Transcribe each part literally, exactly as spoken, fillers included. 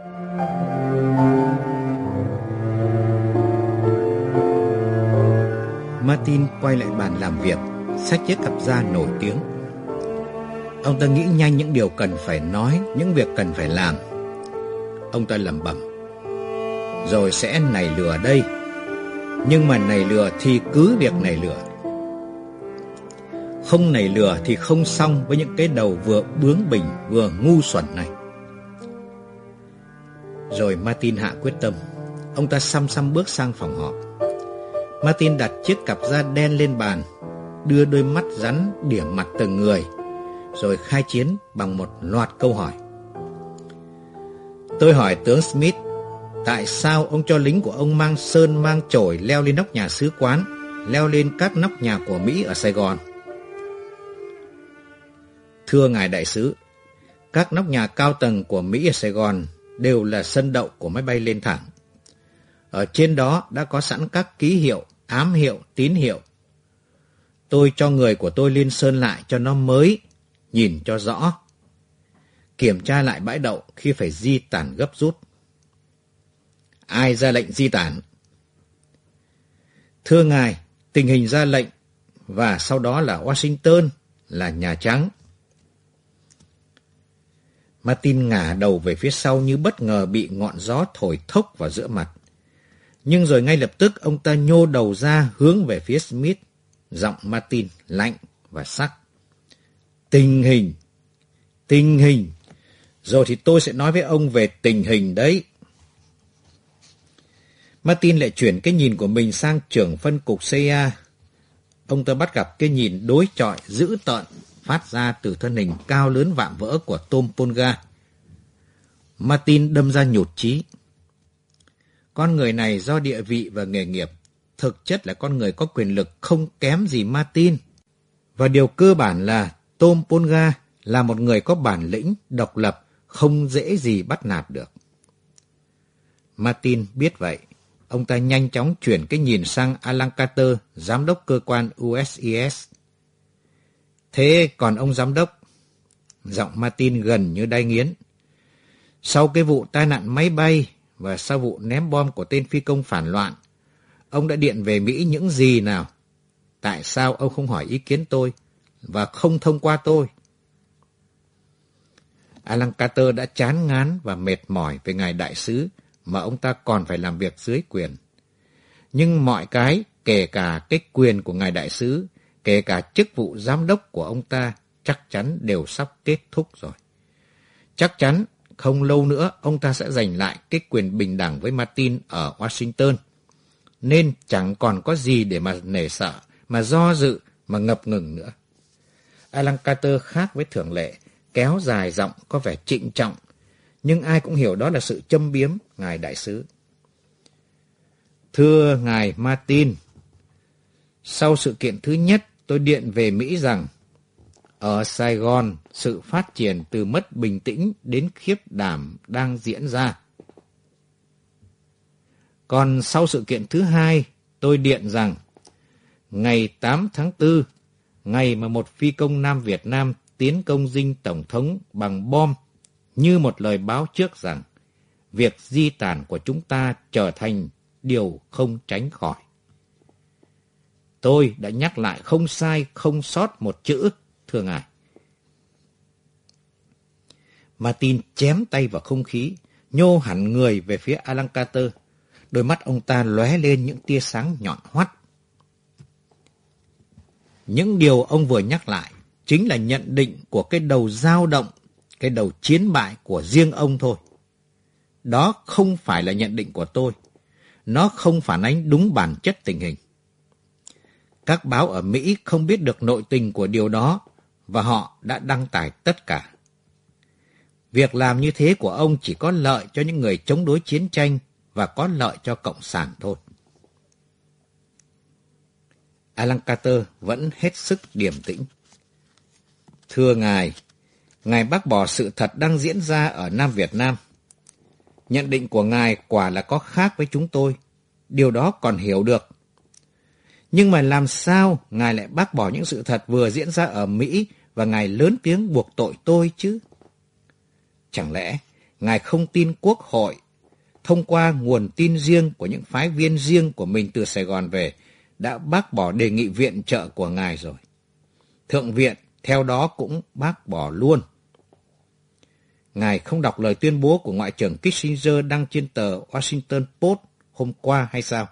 Martin quay lại bàn làm việc, xách chiếc cặp da nổi tiếng. Ông ta nghĩ nhanh những điều cần phải nói, những việc cần phải làm. Ông ta lẩm bẩm: rồi sẽ nảy lửa đây. Nhưng mà nảy lửa thì cứ việc nảy lửa. Không nảy lửa thì không xong với những cái đầu vừa bướng bỉnh vừa ngu xuẩn này. Rồi Martin hạ quyết tâm. Ông ta xăm xăm bước sang phòng họp. Martin đặt chiếc cặp da đen lên bàn, đưa đôi mắt rắn điểm mặt từng người, rồi khai chiến bằng một loạt câu hỏi. Tôi hỏi tướng Smith, tại sao ông cho lính của ông mang sơn mang chổi leo lên nóc nhà sứ quán, leo lên các nóc nhà của Mỹ ở Sài Gòn? Thưa ngài đại sứ, các nóc nhà cao tầng của Mỹ ở Sài Gòn đều là sân đậu của máy bay lên thẳng. Ở trên đó đã có sẵn các ký hiệu, ám hiệu, tín hiệu. Tôi cho người của tôi lên sơn lại cho nó mới, nhìn cho rõ. Kiểm tra lại bãi đậu khi phải di tản gấp rút. Ai ra lệnh di tản? Thưa ngài, tình hình ra lệnh, và sau đó là Washington, là Nhà Trắng. Martin ngả đầu về phía sau như bất ngờ bị ngọn gió thổi thốc vào giữa mặt. Nhưng rồi ngay lập tức ông ta nhô đầu ra hướng về phía Smith, giọng Martin lạnh và sắc. Tình hình, tình hình, rồi thì tôi sẽ nói với ông về tình hình đấy. Martin lại chuyển cái nhìn của mình sang trưởng phân cục C I A. Ông ta bắt gặp cái nhìn đối chọi dữ tợn phát ra từ thân hình cao lớn vạm vỡ của Tom Polga. Martin đâm ra nhụt chí. Con người này do địa vị và nghề nghiệp, thực chất là con người có quyền lực không kém gì Martin. Và điều cơ bản là Tom Polga là một người có bản lĩnh, độc lập, không dễ gì bắt nạt được. Martin biết vậy. Ông ta nhanh chóng chuyển cái nhìn sang Alan Carter, giám đốc cơ quan U S I S. Thế còn ông giám đốc? Giọng Martin gần như đay nghiến. Sau cái vụ tai nạn máy bay và sau vụ ném bom của tên phi công phản loạn, ông đã điện về Mỹ những gì nào? Tại sao ông không hỏi ý kiến tôi và không thông qua tôi? Alan Carter đã chán ngán và mệt mỏi về ngài đại sứ mà ông ta còn phải làm việc dưới quyền. Nhưng mọi cái, kể cả cái quyền của ngài đại sứ, kể cả chức vụ giám đốc của ông ta, chắc chắn đều sắp kết thúc rồi. Chắc chắn không lâu nữa ông ta sẽ giành lại cái quyền bình đẳng với Martin ở Washington. Nên chẳng còn có gì để mà nể sợ, mà do dự, mà ngập ngừng nữa. Alan Carter khác với thường lệ, kéo dài giọng có vẻ trịnh trọng, nhưng ai cũng hiểu đó là sự châm biếm ngài đại sứ. Thưa ngài Martin, sau sự kiện thứ nhất, tôi điện về Mỹ rằng ở Sài Gòn, sự phát triển từ mất bình tĩnh đến khiếp đảm đang diễn ra. Còn sau sự kiện thứ hai, tôi điện rằng ngày tám tháng tư, ngày mà một phi công Nam Việt Nam tiến công dinh Tổng thống bằng bom, như một lời báo trước rằng việc di tản của chúng ta trở thành điều không tránh khỏi. Tôi đã nhắc lại không sai, không sót một chữ, thưa ngài. Martin chém tay vào không khí, nhô hẳn người về phía Alan Carter. Đôi mắt ông ta lóe lên những tia sáng nhọn hoắt. Những điều ông vừa nhắc lại chính là nhận định của cái đầu dao động, cái đầu chiến bại của riêng ông thôi. Đó không phải là nhận định của tôi. Nó không phản ánh đúng bản chất tình hình. Các báo ở Mỹ không biết được nội tình của điều đó và họ đã đăng tải tất cả. Việc làm như thế của ông chỉ có lợi cho những người chống đối chiến tranh và có lợi cho Cộng sản thôi. Alan Carter vẫn hết sức điềm tĩnh. Thưa ngài, ngài bác bỏ sự thật đang diễn ra ở Nam Việt Nam. Nhận định của ngài quả là có khác với chúng tôi. Điều đó còn hiểu được. Nhưng mà làm sao ngài lại bác bỏ những sự thật vừa diễn ra ở Mỹ và ngài lớn tiếng buộc tội tôi chứ? Chẳng lẽ Ngài không tin Quốc hội, thông qua nguồn tin riêng của những phái viên riêng của mình từ Sài Gòn về, đã bác bỏ đề nghị viện trợ của Ngài rồi. Thượng viện theo đó cũng bác bỏ luôn. Ngài không đọc lời tuyên bố của Ngoại trưởng Kissinger đăng trên tờ Washington Post hôm qua hay sao?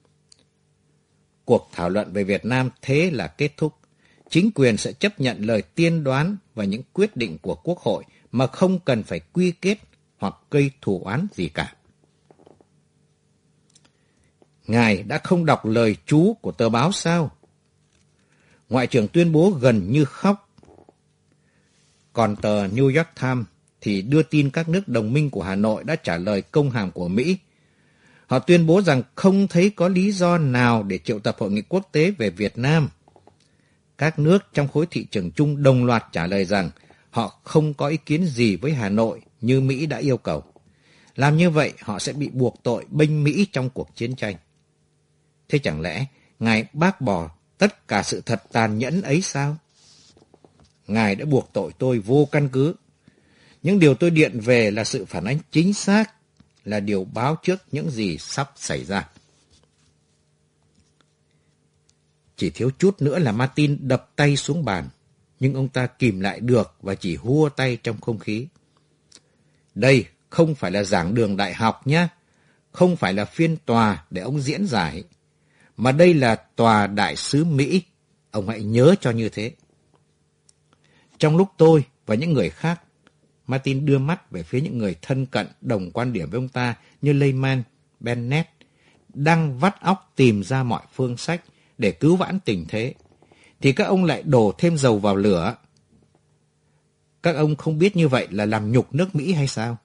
Cuộc thảo luận về Việt Nam thế là kết thúc. Chính quyền sẽ chấp nhận lời tiên đoán và những quyết định của Quốc hội mà không cần phải quy kết hoặc gây thù oán gì cả. Ngài đã không đọc lời chú của tờ báo sao? Ngoại trưởng tuyên bố gần như khóc. Còn tờ New York Times thì đưa tin các nước đồng minh của Hà Nội đã trả lời công hàm của Mỹ. Họ tuyên bố rằng không thấy có lý do nào để triệu tập hội nghị quốc tế về Việt Nam. Các nước trong khối thị trường chung đồng loạt trả lời rằng họ không có ý kiến gì với Hà Nội như Mỹ đã yêu cầu. Làm như vậy họ sẽ bị buộc tội bênh Mỹ trong cuộc chiến tranh. Thế chẳng lẽ Ngài bác bỏ tất cả sự thật tàn nhẫn ấy sao? Ngài đã buộc tội tôi vô căn cứ. Những điều tôi điện về là sự phản ánh chính xác, là điều báo trước những gì sắp xảy ra. Chỉ thiếu chút nữa là Martin đập tay xuống bàn, nhưng ông ta kìm lại được và chỉ hua tay trong không khí. Đây không phải là giảng đường đại học nhé, không phải là phiên tòa để ông diễn giải, mà đây là tòa đại sứ Mỹ, ông hãy nhớ cho như thế. Trong lúc tôi và những người khác, Martin đưa mắt về phía những người thân cận đồng quan điểm với ông ta như Lehman, Bennett, đang vắt óc tìm ra mọi phương sách để cứu vãn tình thế, thì các ông lại đổ thêm dầu vào lửa. Các ông không biết như vậy là làm nhục nước Mỹ hay sao?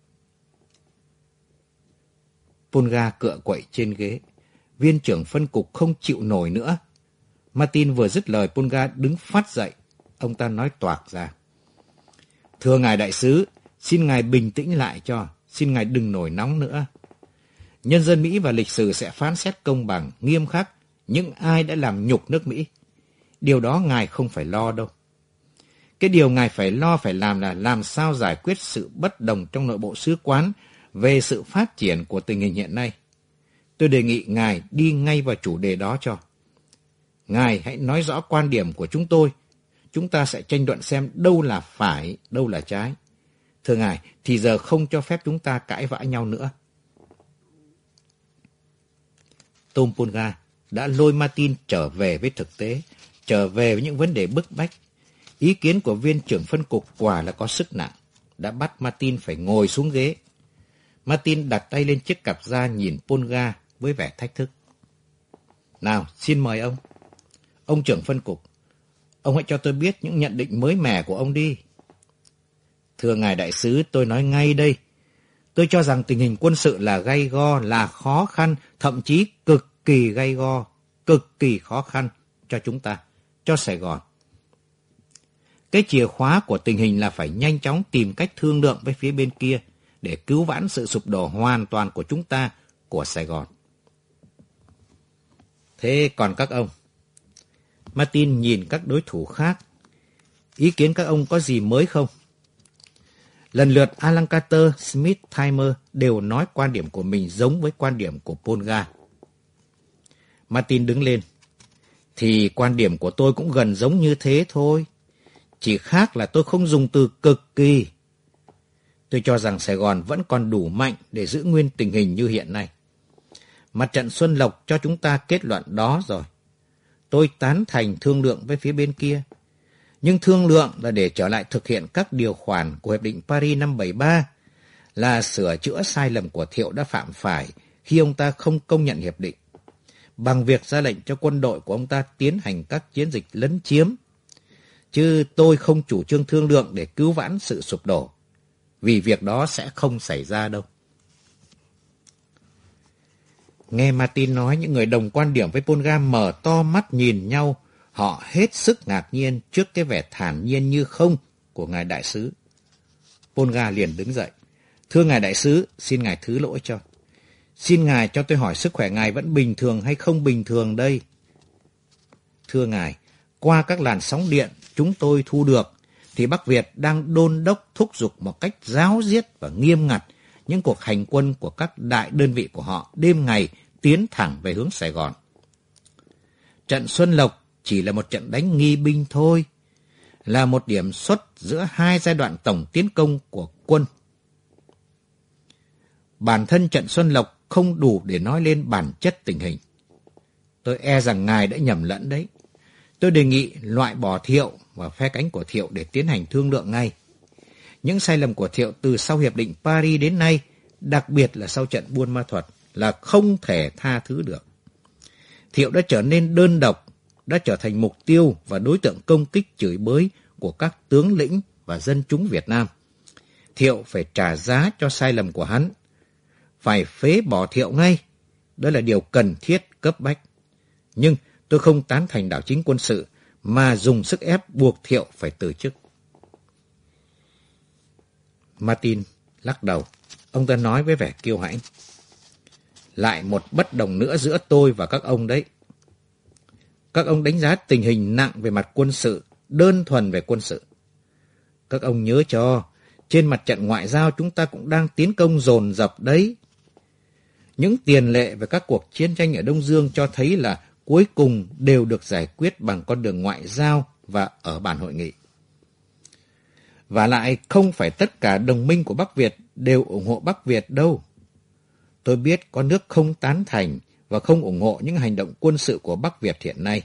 Polga cựa quậy trên ghế. Viên trưởng phân cục không chịu nổi nữa. Martin vừa dứt lời, Polga đứng phát dậy. Ông ta nói toạc ra. Thưa ngài đại sứ, xin ngài bình tĩnh lại cho, xin ngài đừng nổi nóng nữa. Nhân dân Mỹ và lịch sử sẽ phán xét công bằng, nghiêm khắc những ai đã làm nhục nước Mỹ. Điều đó ngài không phải lo đâu. Cái điều ngài phải lo phải làm là làm sao giải quyết sự bất đồng trong nội bộ sứ quán về sự phát triển của tình hình hiện nay. Tôi đề nghị ngài đi ngay vào chủ đề đó cho. Ngài hãy nói rõ quan điểm của chúng tôi. Chúng ta sẽ tranh luận xem đâu là phải, đâu là trái. Thưa ngài, thì giờ không cho phép chúng ta cãi vã nhau nữa. Tom Polga đã lôi Martin trở về với thực tế, trở về với những vấn đề bức bách. Ý kiến của viên trưởng phân cục quả là có sức nặng, đã bắt Martin phải ngồi xuống ghế. Martin đặt tay lên chiếc cặp da nhìn Polga với vẻ thách thức. Nào, xin mời ông. Ông trưởng phân cục, ông hãy cho tôi biết những nhận định mới mẻ của ông đi. Thưa ngài đại sứ, tôi nói ngay đây. Tôi cho rằng tình hình quân sự là gay go, là khó khăn, thậm chí cực kỳ gay go, cực kỳ khó khăn cho chúng ta, cho Sài Gòn. Cái chìa khóa của tình hình là phải nhanh chóng tìm cách thương lượng với phía bên kia để cứu vãn sự sụp đổ hoàn toàn của chúng ta, của Sài Gòn. Thế còn các ông? Martin nhìn các đối thủ khác. Ý kiến các ông có gì mới không? Lần lượt Alan Carter, Smith, Timer đều nói quan điểm của mình giống với quan điểm của Polga. Martin đứng lên. Thì quan điểm của tôi cũng gần giống như thế thôi. Chỉ khác là tôi không dùng từ cực kỳ. Tôi cho rằng Sài Gòn vẫn còn đủ mạnh để giữ nguyên tình hình như hiện nay. Mặt trận Xuân Lộc cho chúng ta kết luận đó rồi. Tôi tán thành thương lượng với phía bên kia. Nhưng thương lượng là để trở lại thực hiện các điều khoản của Hiệp định Paris năm bảy ba, là sửa chữa sai lầm của Thiệu đã phạm phải khi ông ta không công nhận hiệp định, bằng việc ra lệnh cho quân đội của ông ta tiến hành các chiến dịch lấn chiếm. Chứ tôi không chủ trương thương lượng để cứu vãn sự sụp đổ, vì việc đó sẽ không xảy ra đâu. Nghe Martin nói, những người đồng quan điểm với Polga mở to mắt nhìn nhau. Họ hết sức ngạc nhiên trước cái vẻ thản nhiên như không của ngài đại sứ. Polga liền đứng dậy. Thưa ngài đại sứ, xin ngài thứ lỗi cho. Xin ngài cho tôi hỏi sức khỏe ngài vẫn bình thường hay không bình thường đây? Thưa ngài, qua các làn sóng điện chúng tôi thu được, thì Bắc Việt đang đôn đốc thúc giục một cách ráo riết và nghiêm ngặt những cuộc hành quân của các đại đơn vị của họ đêm ngày tiến thẳng về hướng Sài Gòn. Trận Xuân Lộc chỉ là một trận đánh nghi binh thôi, là một điểm xuất giữa hai giai đoạn tổng tiến công của quân. Bản thân trận Xuân Lộc không đủ để nói lên bản chất tình hình. Tôi e rằng ngài đã nhầm lẫn đấy. Tôi đề nghị loại bỏ Thiệu và phe cánh của Thiệu để tiến hành thương lượng ngay. Những sai lầm của Thiệu từ sau Hiệp định Paris đến nay, đặc biệt là sau trận Buôn Ma Thuột, là không thể tha thứ được. Thiệu đã trở nên đơn độc, đã trở thành mục tiêu và đối tượng công kích chửi bới của các tướng lĩnh và dân chúng Việt Nam. Thiệu phải trả giá cho sai lầm của hắn. Phải phế bỏ Thiệu ngay. Đó là điều cần thiết, cấp bách. Nhưng tôi không tán thành đảo chính quân sự mà dùng sức ép buộc Thiệu phải từ chức. Martin lắc đầu. Ông ta nói với vẻ kiêu hãnh. Lại một bất đồng nữa giữa tôi và các ông đấy. Các ông đánh giá tình hình nặng về mặt quân sự, đơn thuần về quân sự. Các ông nhớ cho, trên mặt trận ngoại giao chúng ta cũng đang tiến công dồn dập đấy. Những tiền lệ về các cuộc chiến tranh ở Đông Dương cho thấy là cuối cùng đều được giải quyết bằng con đường ngoại giao và ở bàn hội nghị. Và lại không phải tất cả đồng minh của Bắc Việt đều ủng hộ Bắc Việt đâu. Tôi biết có nước không tán thành và không ủng hộ những hành động quân sự của Bắc Việt hiện nay.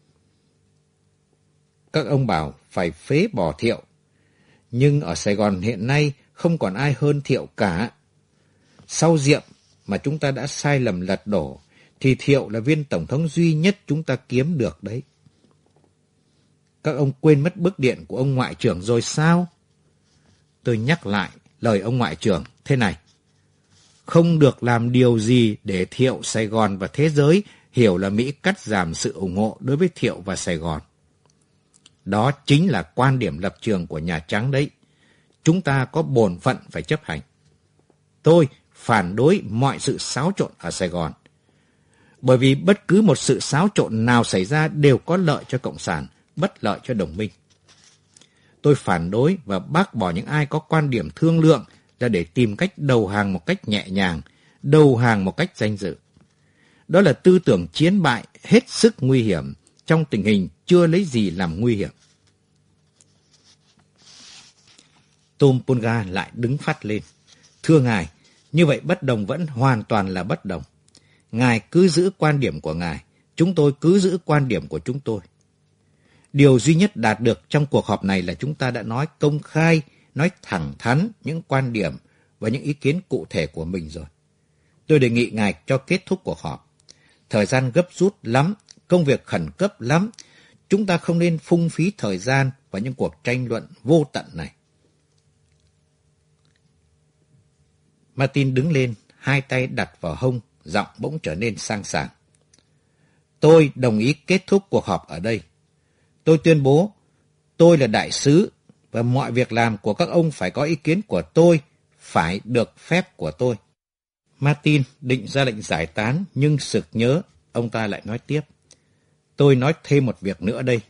Các ông bảo phải phế bỏ Thiệu. Nhưng ở Sài Gòn hiện nay không còn ai hơn Thiệu cả. Sau Diệm mà chúng ta đã sai lầm lật đổ, thì Thiệu là viên tổng thống duy nhất chúng ta kiếm được đấy. Các ông quên mất bức điện của ông Ngoại trưởng rồi sao? Tôi nhắc lại lời ông Ngoại trưởng thế này. Không được làm điều gì để Thiệu, Sài Gòn và thế giới hiểu là Mỹ cắt giảm sự ủng hộ đối với Thiệu và Sài Gòn. Đó chính là quan điểm lập trường của Nhà Trắng đấy. Chúng ta có bổn phận phải chấp hành. Tôi phản đối mọi sự xáo trộn ở Sài Gòn. Bởi vì bất cứ một sự xáo trộn nào xảy ra đều có lợi cho Cộng sản, bất lợi cho đồng minh. Tôi phản đối và bác bỏ những ai có quan điểm thương lượng là để tìm cách đầu hàng một cách nhẹ nhàng, đầu hàng một cách danh dự. Đó là tư tưởng chiến bại hết sức nguy hiểm trong tình hình chưa lấy gì làm nguy hiểm. Tom Punga lại đứng phát lên. Thưa ngài, như vậy bất đồng vẫn hoàn toàn là bất đồng. Ngài cứ giữ quan điểm của ngài, chúng tôi cứ giữ quan điểm của chúng tôi. Điều duy nhất đạt được trong cuộc họp này là chúng ta đã nói công khai, nói thẳng thắn những quan điểm và những ý kiến cụ thể của mình rồi. Tôi đề nghị ngài cho kết thúc cuộc họp. Thời gian gấp rút lắm, công việc khẩn cấp lắm. Chúng ta không nên phung phí thời gian vào những cuộc tranh luận vô tận này. Martin đứng lên, hai tay đặt vào hông, giọng bỗng trở nên sang sảng. Tôi đồng ý kết thúc cuộc họp ở đây. Tôi tuyên bố, tôi là đại sứ và mọi việc làm của các ông phải có ý kiến của tôi, phải được phép của tôi. Martin định ra lệnh giải tán nhưng sực nhớ, ông ta lại nói tiếp. Tôi nói thêm một việc nữa đây.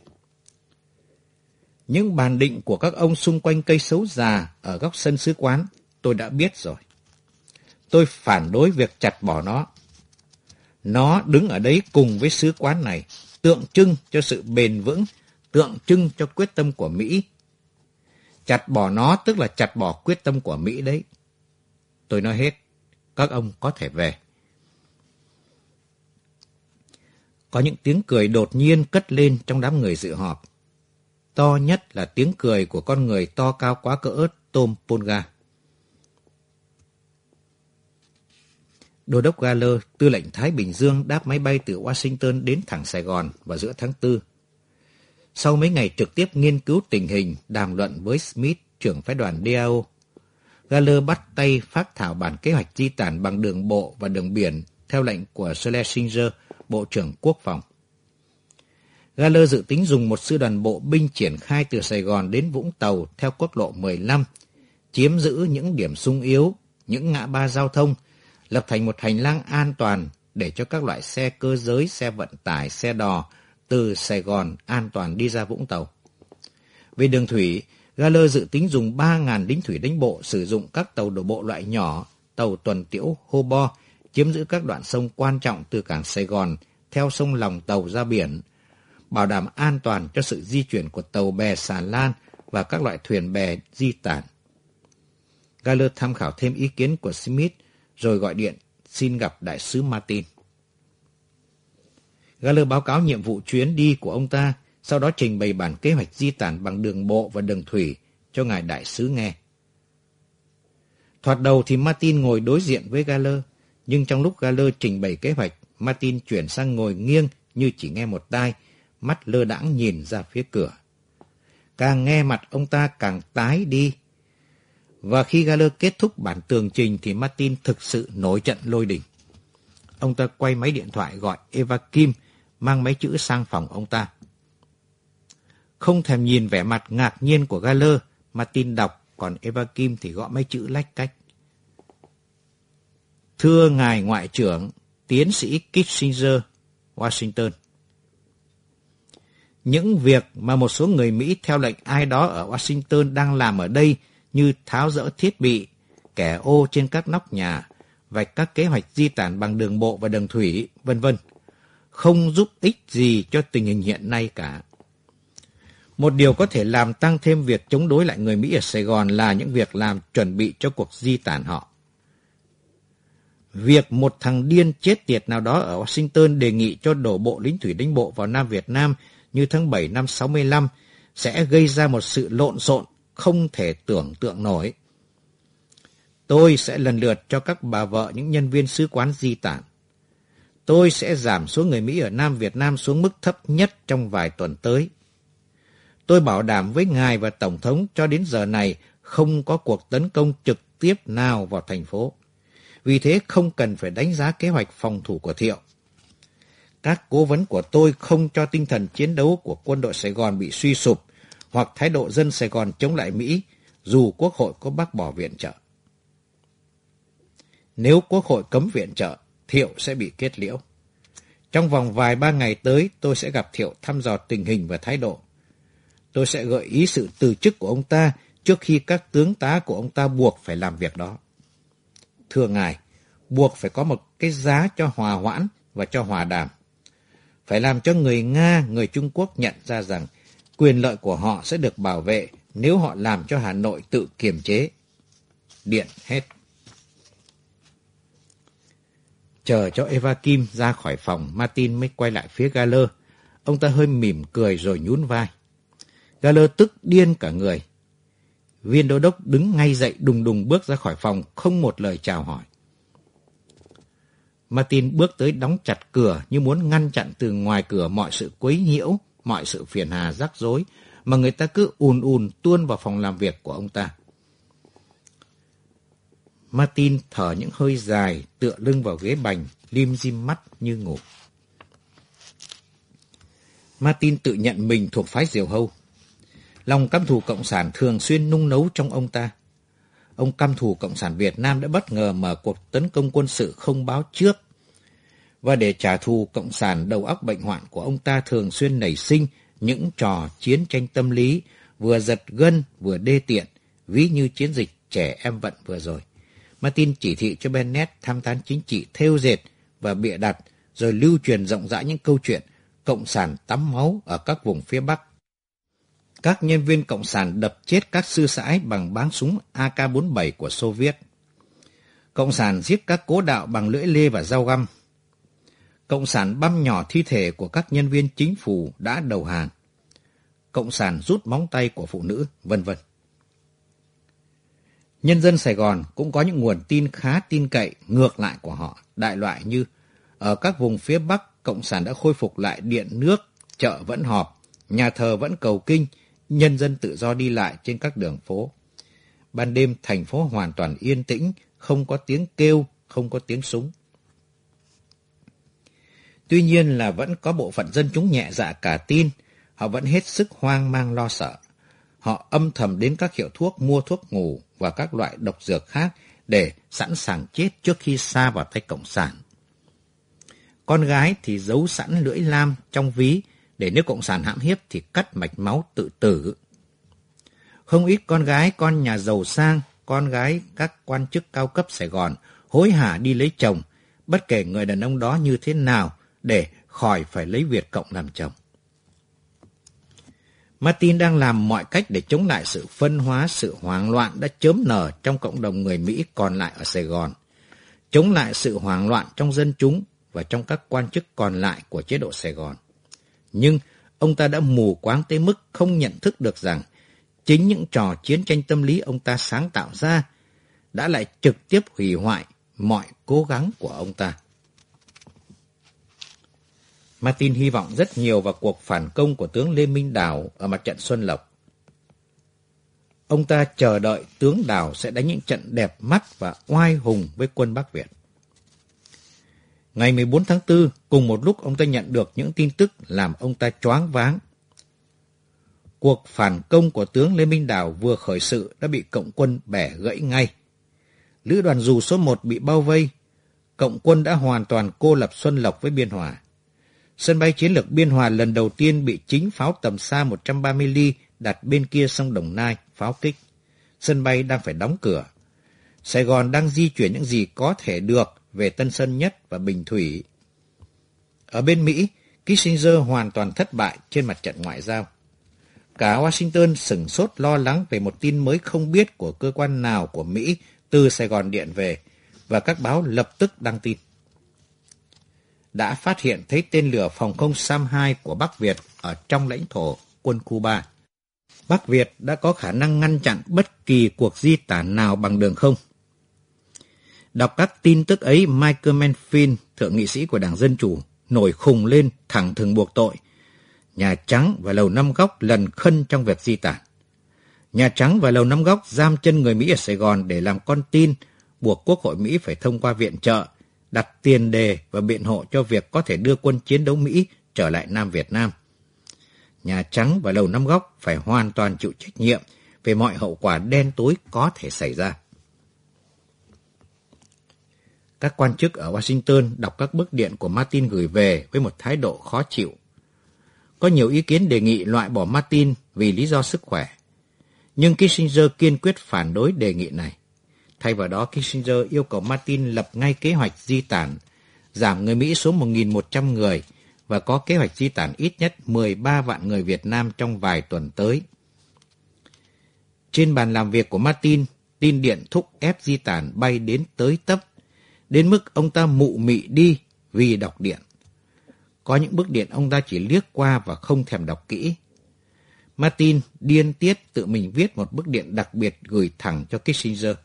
Những bàn định của các ông xung quanh cây sấu già ở góc sân sứ quán, tôi đã biết rồi. Tôi phản đối việc chặt bỏ nó. Nó đứng ở đấy cùng với sứ quán này, tượng trưng cho sự bền vững, tượng trưng cho quyết tâm của Mỹ. Chặt bỏ nó tức là chặt bỏ quyết tâm của Mỹ đấy. Tôi nói hết, các ông có thể về. Có những tiếng cười đột nhiên cất lên trong đám người dự họp. To nhất là tiếng cười của con người to cao quá cỡ Tom Punga. Đô đốc Galler, tư lệnh Thái Bình Dương, đáp máy bay từ Washington đến thẳng Sài Gòn vào giữa tháng tư. Sau mấy ngày trực tiếp nghiên cứu tình hình, đàm luận với Smith, trưởng phái đoàn đê a o, Galler bắt tay phác thảo bản kế hoạch di tản bằng đường bộ và đường biển theo lệnh của Schlesinger, Bộ trưởng Quốc phòng. Galler dự tính dùng một sư đoàn bộ binh triển khai từ Sài Gòn đến Vũng Tàu theo quốc lộ mười lăm, chiếm giữ những điểm xung yếu, những ngã ba giao thông, lập thành một hành lang an toàn để cho các loại xe cơ giới, xe vận tải, xe đò từ Sài Gòn an toàn đi ra Vũng Tàu. Về đường thủy, Galler dự tính dùng ba nghìn lính thủy đánh bộ sử dụng các tàu đổ bộ loại nhỏ, tàu tuần tiễu Hô-bo, chiếm giữ các đoạn sông quan trọng từ cảng Sài Gòn theo sông lòng tàu ra biển, bảo đảm an toàn cho sự di chuyển của tàu bè xà lan và các loại thuyền bè di tản. Galler tham khảo thêm ý kiến của Smith rồi gọi điện xin gặp đại sứ Martin. Galler báo cáo nhiệm vụ chuyến đi của ông ta, sau đó trình bày bản kế hoạch di tản bằng đường bộ và đường thủy cho ngài đại sứ nghe. Thoạt đầu thì Martin ngồi đối diện với Galler, nhưng trong lúc Galler trình bày kế hoạch, Martin chuyển sang ngồi nghiêng như chỉ nghe một tai, mắt lơ đãng nhìn ra phía cửa. Càng nghe mặt ông ta càng tái đi. Và khi Galler kết thúc bản tường trình thì Martin thực sự nổi trận lôi đình. Ông ta quay máy điện thoại gọi Eva Kim, mang mấy chữ sang phòng ông ta. Không thèm nhìn vẻ mặt ngạc nhiên của Galler, Martin đọc, còn Eva Kim thì gõ mấy chữ lách cách. Thưa ngài Ngoại trưởng, tiến sĩ Kissinger, Washington. Những việc mà một số người Mỹ theo lệnh ai đó ở Washington đang làm ở đây như tháo dỡ thiết bị, kẻ ô trên các nóc nhà, vạch các kế hoạch di tản bằng đường bộ và đường thủy, vân vân, không giúp ích gì cho tình hình hiện nay cả. Một điều có thể làm tăng thêm việc chống đối lại người Mỹ ở Sài Gòn là những việc làm chuẩn bị cho cuộc di tản họ. Việc một thằng điên chết tiệt nào đó ở Washington đề nghị cho đổ bộ lính thủy đánh bộ vào Nam Việt Nam như tháng bảy năm sáu mươi lăm sẽ gây ra một sự lộn xộn không thể tưởng tượng nổi. Tôi sẽ lần lượt cho các bà vợ những nhân viên sứ quán di tản. Tôi sẽ giảm số người Mỹ ở Nam Việt Nam xuống mức thấp nhất trong vài tuần tới. Tôi bảo đảm với ngài và Tổng thống cho đến giờ này không có cuộc tấn công trực tiếp nào vào thành phố. Vì thế không cần phải đánh giá kế hoạch phòng thủ của Thiệu. Các cố vấn của tôi không cho tinh thần chiến đấu của quân đội Sài Gòn bị suy sụp hoặc thái độ dân Sài Gòn chống lại Mỹ dù Quốc hội có bác bỏ viện trợ. Nếu Quốc hội cấm viện trợ, Thiệu sẽ bị kết liễu. Trong vòng vài ba ngày tới, tôi sẽ gặp Thiệu thăm dò tình hình và thái độ. Tôi sẽ gợi ý sự từ chức của ông ta trước khi các tướng tá của ông ta buộc phải làm việc đó. Thưa ngài, buộc phải có một cái giá cho hòa hoãn và cho hòa đàm. Phải làm cho người Nga, người Trung Quốc nhận ra rằng quyền lợi của họ sẽ được bảo vệ nếu họ làm cho Hà Nội tự kiềm chế. Điện hết. Chờ cho Eva Kim ra khỏi phòng, Martin mới quay lại phía Galler. Ông ta hơi mỉm cười rồi nhún vai. Galler tức điên cả người. Viên đô đốc đứng ngay dậy đùng đùng bước ra khỏi phòng, không một lời chào hỏi. Martin bước tới đóng chặt cửa như muốn ngăn chặn từ ngoài cửa mọi sự quấy nhiễu, mọi sự phiền hà rắc rối mà người ta cứ ùn ùn tuôn vào phòng làm việc của ông ta. Martin thở những hơi dài, tựa lưng vào ghế bành, lim dim mắt như ngủ. Martin tự nhận mình thuộc phái diều hâu. Lòng căm thù Cộng sản thường xuyên nung nấu trong ông ta. Ông căm thù Cộng sản Việt Nam đã bất ngờ mở cuộc tấn công quân sự không báo trước. Và để trả thù Cộng sản, đầu óc bệnh hoạn của ông ta thường xuyên nảy sinh những trò chiến tranh tâm lý, vừa giật gân vừa đê tiện, ví như chiến dịch trẻ em vận vừa rồi. Martin chỉ thị cho Bennett tham tán chính trị thêu dệt và bịa đặt, rồi lưu truyền rộng rãi những câu chuyện Cộng sản tắm máu ở các vùng phía Bắc. Các nhân viên Cộng sản đập chết các sư sãi bằng báng súng A K bốn mươi bảy của Xô Viết. Cộng sản giết các cố đạo bằng lưỡi lê và dao găm. Cộng sản băm nhỏ thi thể của các nhân viên chính phủ đã đầu hàng. Cộng sản rút móng tay của phụ nữ, vân vân. Nhân dân Sài Gòn cũng có những nguồn tin khá tin cậy ngược lại của họ, đại loại như ở các vùng phía Bắc, Cộng sản đã khôi phục lại điện nước, chợ vẫn họp, nhà thờ vẫn cầu kinh, nhân dân tự do đi lại trên các đường phố. Ban đêm thành phố hoàn toàn yên tĩnh, không có tiếng kêu, không có tiếng súng. Tuy nhiên là vẫn có bộ phận dân chúng nhẹ dạ cả tin, họ vẫn hết sức hoang mang lo sợ. Họ âm thầm đến các hiệu thuốc mua thuốc ngủ và các loại độc dược khác để sẵn sàng chết trước khi sa vào tay Cộng sản. Con gái thì giấu sẵn lưỡi lam trong ví để nếu Cộng sản hãm hiếp thì cắt mạch máu tự tử. Không ít con gái, con nhà giàu sang, con gái các quan chức cao cấp Sài Gòn hối hả đi lấy chồng, bất kể người đàn ông đó như thế nào, để khỏi phải lấy Việt Cộng làm chồng. Martin đang làm mọi cách để chống lại sự phân hóa, sự hoảng loạn đã chớm nở trong cộng đồng người Mỹ còn lại ở Sài Gòn, chống lại sự hoảng loạn trong dân chúng và trong các quan chức còn lại của chế độ Sài Gòn. Nhưng ông ta đã mù quáng tới mức không nhận thức được rằng chính những trò chiến tranh tâm lý ông ta sáng tạo ra đã lại trực tiếp hủy hoại mọi cố gắng của ông ta. Martin hy vọng rất nhiều vào cuộc phản công của tướng Lê Minh Đào ở mặt trận Xuân Lộc. Ông ta chờ đợi tướng Đào sẽ đánh những trận đẹp mắt và oai hùng với quân Bắc Việt. Ngày mười bốn tháng tư, cùng một lúc ông ta nhận được những tin tức làm ông ta choáng váng. Cuộc phản công của tướng Lê Minh Đào vừa khởi sự đã bị cộng quân bẻ gãy ngay. Lữ đoàn dù số một bị bao vây, cộng quân đã hoàn toàn cô lập Xuân Lộc với Biên Hòa. Sân bay chiến lược Biên Hòa lần đầu tiên bị chính pháo tầm xa một trăm ba mươi ly đặt bên kia sông Đồng Nai pháo kích. Sân bay đang phải đóng cửa. Sài Gòn đang di chuyển những gì có thể được về Tân Sơn Nhất và Bình Thủy. Ở bên Mỹ, Kissinger hoàn toàn thất bại trên mặt trận ngoại giao. Cả Washington sửng sốt lo lắng về một tin mới không biết của cơ quan nào của Mỹ từ Sài Gòn điện về, và các báo lập tức đăng tin. Đã phát hiện thấy tên lửa phòng không Sam hai của Bắc Việt ở trong lãnh thổ quân Cuba. Bắc Việt đã có khả năng ngăn chặn bất kỳ cuộc di tản nào bằng đường không. Đọc các tin tức ấy, Michael Manfield, thượng nghị sĩ của Đảng Dân Chủ, nổi khùng lên thẳng thừng buộc tội Nhà Trắng và Lầu Năm Góc lần khân trong việc di tản. Nhà Trắng và Lầu Năm Góc giam chân người Mỹ ở Sài Gòn để làm con tin, buộc Quốc hội Mỹ phải thông qua viện trợ, đặt tiền đề và biện hộ cho việc có thể đưa quân chiến đấu Mỹ trở lại Nam Việt Nam. Nhà Trắng và Lầu Năm Góc phải hoàn toàn chịu trách nhiệm về mọi hậu quả đen tối có thể xảy ra. Các quan chức ở Washington đọc các bức điện của Martin gửi về với một thái độ khó chịu. Có nhiều ý kiến đề nghị loại bỏ Martin vì lý do sức khỏe. Nhưng Kissinger kiên quyết phản đối đề nghị này. Thay vào đó, Kissinger yêu cầu Martin lập ngay kế hoạch di tản, giảm người Mỹ xuống một nghìn một trăm người và có kế hoạch di tản ít nhất mười ba vạn người Việt Nam trong vài tuần tới. Trên bàn làm việc của Martin, tin điện thúc ép di tản bay đến tới tấp, đến mức ông ta mụ mị đi vì đọc điện. Có những bức điện ông ta chỉ liếc qua và không thèm đọc kỹ. Martin điên tiết tự mình viết một bức điện đặc biệt gửi thẳng cho Kissinger.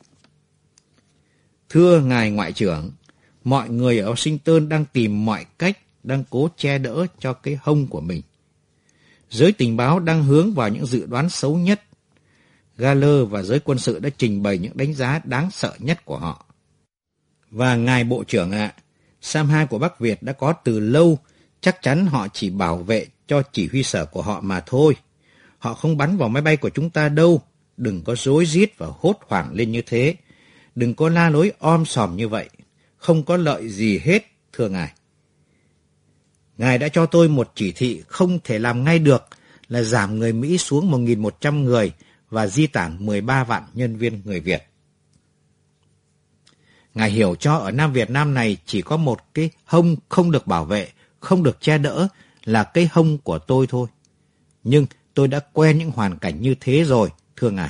Thưa Ngài Ngoại trưởng, mọi người ở Washington đang tìm mọi cách, đang cố che đỡ cho cái hông của mình. Giới tình báo đang hướng vào những dự đoán xấu nhất. Galler và giới quân sự đã trình bày những đánh giá đáng sợ nhất của họ. Và Ngài Bộ trưởng ạ, à, Sam hai của Bắc Việt đã có từ lâu, chắc chắn họ chỉ bảo vệ cho chỉ huy sở của họ mà thôi. Họ không bắn vào máy bay của chúng ta đâu, đừng có rối rít và hốt hoảng lên như thế. Đừng có la lối om sòm như vậy, không có lợi gì hết, thưa Ngài. Ngài đã cho tôi một chỉ thị không thể làm ngay được là giảm người Mỹ xuống một nghìn một trăm người và di tản mười ba vạn nhân viên người Việt. Ngài hiểu cho ở Nam Việt Nam này chỉ có một cái hông không được bảo vệ, không được che đỡ là cái hông của tôi thôi. Nhưng tôi đã quen những hoàn cảnh như thế rồi, thưa Ngài.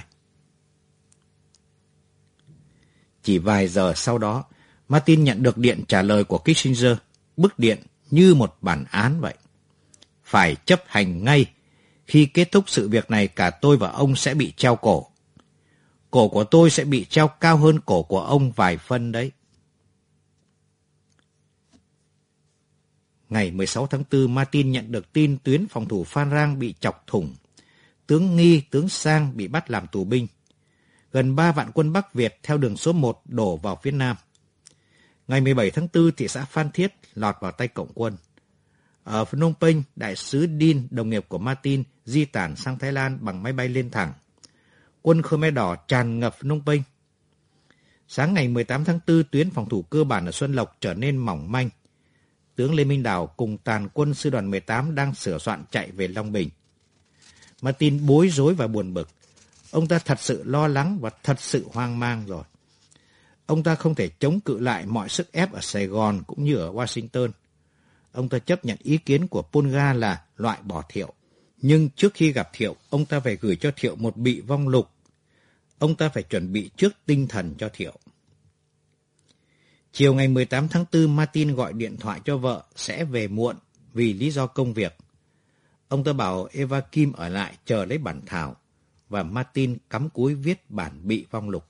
Chỉ vài giờ sau đó, Martin nhận được điện trả lời của Kissinger, bức điện như một bản án vậy. Phải chấp hành ngay, khi kết thúc sự việc này cả tôi và ông sẽ bị treo cổ. Cổ của tôi sẽ bị treo cao hơn cổ của ông vài phân đấy. Ngày mười sáu tháng tư, Martin nhận được tin tuyến phòng thủ Phan Rang bị chọc thủng. Tướng Nghi, tướng Sang bị bắt làm tù binh. Gần ba vạn quân Bắc Việt theo đường số một đổ vào phía Nam. Ngày mười bảy tháng tư, thị xã Phan Thiết lọt vào tay cộng quân. Ở Phnom Penh, đại sứ Dean, đồng nghiệp của Martin, di tản sang Thái Lan bằng máy bay lên thẳng. Quân Khmer Đỏ tràn ngập Phnom Penh. Sáng ngày mười tám tháng tư, tuyến phòng thủ cơ bản ở Xuân Lộc trở nên mỏng manh. Tướng Lê Minh Đào cùng tàn quân sư đoàn mười tám đang sửa soạn chạy về Long Bình. Martin bối rối và buồn bực. Ông ta thật sự lo lắng và thật sự hoang mang rồi. Ông ta không thể chống cự lại mọi sức ép ở Sài Gòn cũng như ở Washington. Ông ta chấp nhận ý kiến của Polgar là loại bỏ Thiệu. Nhưng trước khi gặp Thiệu, ông ta phải gửi cho Thiệu một bị vong lục. Ông ta phải chuẩn bị trước tinh thần cho Thiệu. Chiều ngày mười tám tháng tư, Martin gọi điện thoại cho vợ sẽ về muộn vì lý do công việc. Ông ta bảo Eva Kim ở lại chờ lấy bản thảo và Martin cắm cúi viết bản bị vong lục.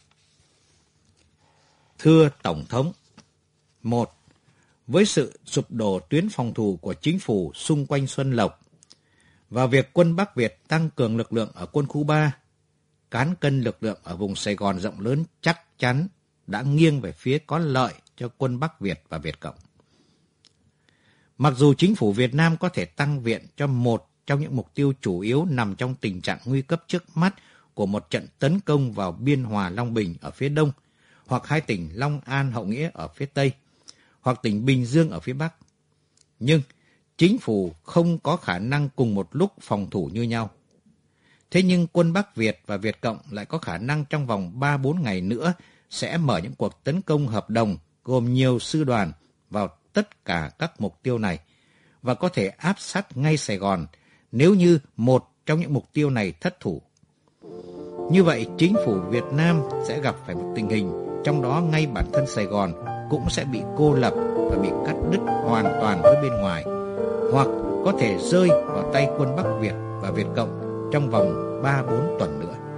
Thưa Tổng thống, một. Với sự sụp đổ tuyến phòng thủ của chính phủ xung quanh Xuân Lộc và việc quân Bắc Việt tăng cường lực lượng ở quân khu ba, cán cân lực lượng ở vùng Sài Gòn rộng lớn chắc chắn đã nghiêng về phía có lợi cho quân Bắc Việt và Việt Cộng. Mặc dù chính phủ Việt Nam có thể tăng viện cho một trong những mục tiêu chủ yếu nằm trong tình trạng nguy cấp trước mắt của một trận tấn công vào Biên Hòa Long Bình ở phía đông, hoặc hai tỉnh Long An Hậu Nghĩa ở phía tây, hoặc tỉnh Bình Dương ở phía bắc. Nhưng chính phủ không có khả năng cùng một lúc phòng thủ như nhau. Thế nhưng quân Bắc Việt và Việt Cộng lại có khả năng trong vòng ba bốn ngày nữa sẽ mở những cuộc tấn công hợp đồng gồm nhiều sư đoàn vào tất cả các mục tiêu này và có thể áp sát ngay Sài Gòn nếu như một trong những mục tiêu này thất thủ. Như vậy, chính phủ Việt Nam sẽ gặp phải một tình hình trong đó ngay bản thân Sài Gòn cũng sẽ bị cô lập và bị cắt đứt hoàn toàn với bên ngoài, hoặc có thể rơi vào tay quân Bắc Việt và Việt Cộng trong vòng ba bốn tuần nữa.